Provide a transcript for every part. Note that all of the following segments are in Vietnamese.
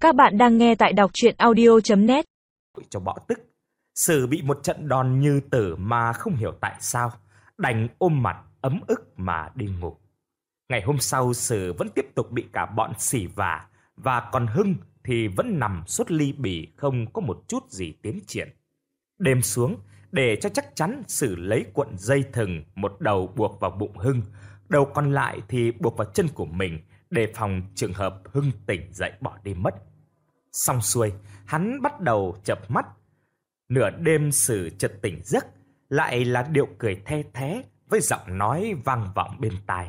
Các bạn đang nghe tại đọc truyện audio.net. Cho bọ tức, Sử bị một trận đòn như tử mà không hiểu tại sao, đành ôm mặt ấm ức mà đi ngủ. Ngày hôm sau Sử vẫn tiếp tục bị cả bọn xỉ vả, và còn Hưng thì vẫn nằm sốt ly bì không có một chút gì tiến triển. Đêm xuống, để cho chắc chắn Sử lấy cuộn dây thừng, một đầu buộc vào bụng Hưng, đầu còn lại thì buộc vào chân của mình, đề phòng trường hợp Hưng tỉnh dậy bỏ đi mất. Xong xuôi, hắn bắt đầu chợp mắt. Nửa đêm Sử chợt tỉnh giấc, lại là điệu cười the thé với giọng nói vang vọng bên tai.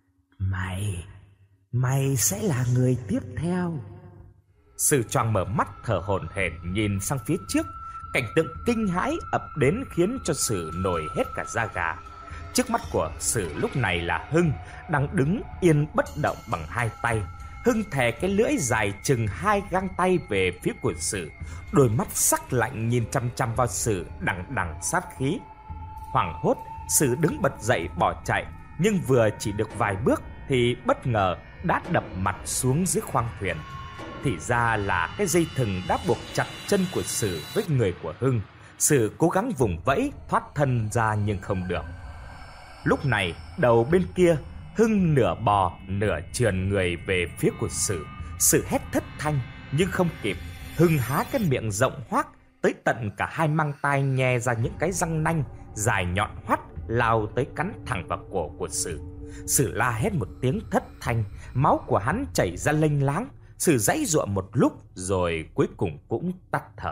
Mày sẽ là người tiếp theo. Sử choàng mở mắt thở hổn hển nhìn sang phía trước. Cảnh tượng kinh hãi ập đến khiến cho Sử nổi hết cả da gà. Trước mắt của Sử lúc này là Hưng đang đứng yên bất động bằng hai tay. Hưng thè cái lưỡi dài chừng 2 gang tay về phía của Sử, đôi mắt sắc lạnh nhìn chăm chăm vào Sử đằng đằng sát khí. Hoảng hốt, Sử đứng bật dậy bỏ chạy, nhưng vừa chỉ được vài bước thì bất ngờ đã đập mặt xuống dưới khoang thuyền. Thì ra là cái dây thừng đã buộc chặt chân của Sử với người của Hưng. Sử cố gắng vùng vẫy thoát thân ra nhưng không được. Lúc này, đầu bên kia, Hưng nửa bò nửa trườn người về phía của Sử. Sử hét thất thanh nhưng không kịp. Hưng há cái miệng rộng hoác, tới tận cả hai mang tai nhe ra những cái răng nanh dài nhọn hoắt, lao tới cắn thẳng vào cổ của Sử. Sử la hét một tiếng thất thanh, máu của hắn chảy ra lênh láng. Sử giãy giụa một lúc rồi cuối cùng cũng tắt thở.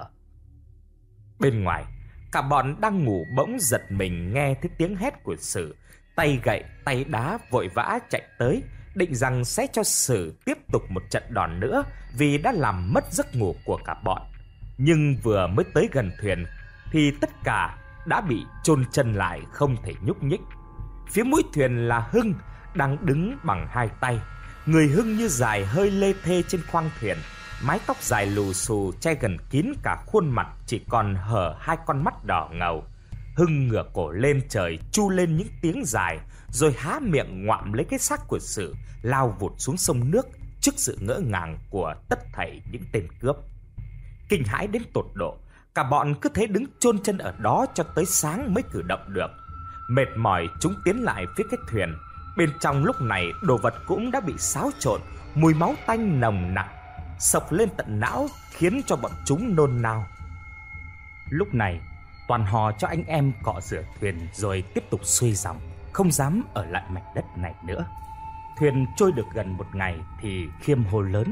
Bên ngoài, cả bọn đang ngủ bỗng giật mình nghe thấy tiếng hét của Sử. Tay gậy, tay đá vội vã chạy tới, định rằng sẽ cho Sử tiếp tục một trận đòn nữa vì đã làm mất giấc ngủ của cả bọn. Nhưng vừa mới tới gần thuyền thì tất cả đã bị chôn chân lại không thể nhúc nhích. Phía mũi thuyền là Hưng đang đứng bằng hai tay. Người Hưng như dài hơi lê thê trên khoang thuyền, mái tóc dài lù xù che gần kín cả khuôn mặt, chỉ còn hở hai con mắt đỏ ngầu. Hưng ngửa cổ lên trời chu lên những tiếng dài, rồi há miệng ngoạm lấy cái xác của Sử, lao vụt xuống sông nước trước sự ngỡ ngàng của tất thảy những tên cướp. Kinh hãi đến tột độ, cả bọn cứ thế đứng chôn chân ở đó cho tới sáng mới cử động được. Mệt mỏi chúng tiến lại phía cái thuyền. Bên trong lúc này đồ vật cũng đã bị xáo trộn, mùi máu tanh nồng nặc xộc lên tận não khiến cho bọn chúng nôn nao. Lúc này toàn hò cho anh em cọ rửa thuyền rồi tiếp tục xuôi dòng, không dám ở lại mảnh đất này nữa. Thuyền trôi được gần một ngày thì Khiêm hô lớn: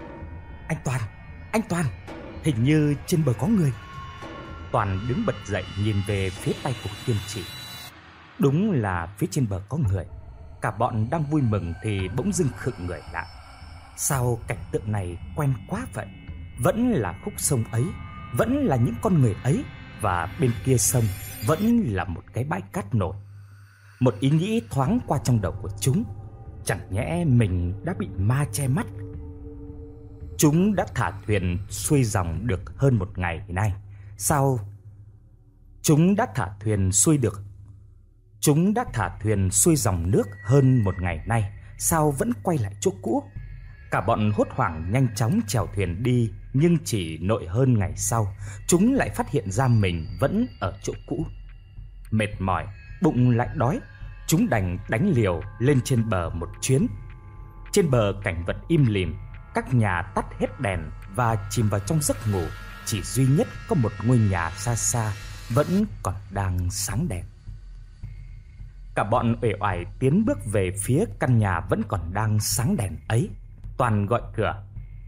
Anh Toàn, hình như trên bờ có người. Toàn đứng bật dậy nhìn về phía tay của Khiêm chỉ. Đúng là phía trên bờ có người. Cả bọn đang vui mừng thì bỗng dưng khựng người lại. Sao cảnh tượng này quen quá vậy? Vẫn là khúc sông ấy, vẫn là những con người ấy, và bên kia sông vẫn là một cái bãi cát nổi. Một ý nghĩ thoáng qua trong đầu của chúng. Chẳng nhẽ mình đã bị ma che mắt? Chúng đã thả thuyền xuôi dòng được hơn một ngày nay. Sao Chúng đã thả thuyền xuôi dòng nước hơn một ngày nay, sao vẫn quay lại chỗ cũ? Cả bọn hốt hoảng nhanh chóng chèo thuyền đi, nhưng chỉ nội hơn ngày sau, chúng lại phát hiện ra mình vẫn ở chỗ cũ. Mệt mỏi, bụng lại đói, chúng đành đánh liều lên trên bờ một chuyến. Trên bờ cảnh vật im lìm, các nhà tắt hết đèn và chìm vào trong giấc ngủ. Chỉ duy nhất có một ngôi nhà xa xa vẫn còn đang sáng đèn. Cả bọn uể oải tiến bước về phía căn nhà vẫn còn đang sáng đèn ấy. Toàn gọi cửa: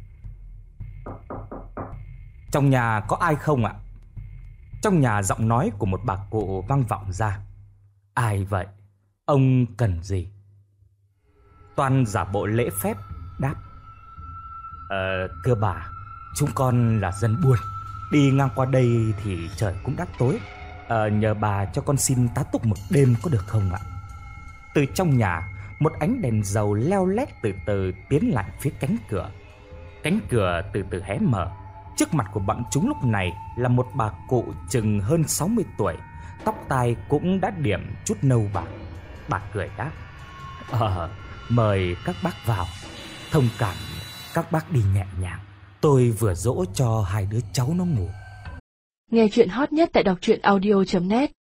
"Trong nhà có ai không ạ?" Trong nhà giọng nói của một bà cụ vang vọng ra: "Ai vậy? Ông cần gì?" Toàn giả bộ lễ phép đáp: Thưa bà, chúng con là dân buôn, đi ngang qua đây thì trời cũng đã tối. Nhờ bà cho con xin tá túc một đêm có được không ạ?" Từ trong nhà, một ánh đèn dầu leo lét từ từ tiến lại phía cánh cửa. Cánh cửa từ từ hé mở. Trước mặt của bọn chúng lúc này là một bà cụ chừng hơn 60 tuổi, tóc tai cũng đã điểm chút nâu bạc. Bà cười đáp: Mời các bác vào. Thông cảm các bác đi nhẹ nhàng, Tôi vừa dỗ cho hai đứa cháu nó ngủ. Nghe chuyện hot nhất tại đọc truyện audio.net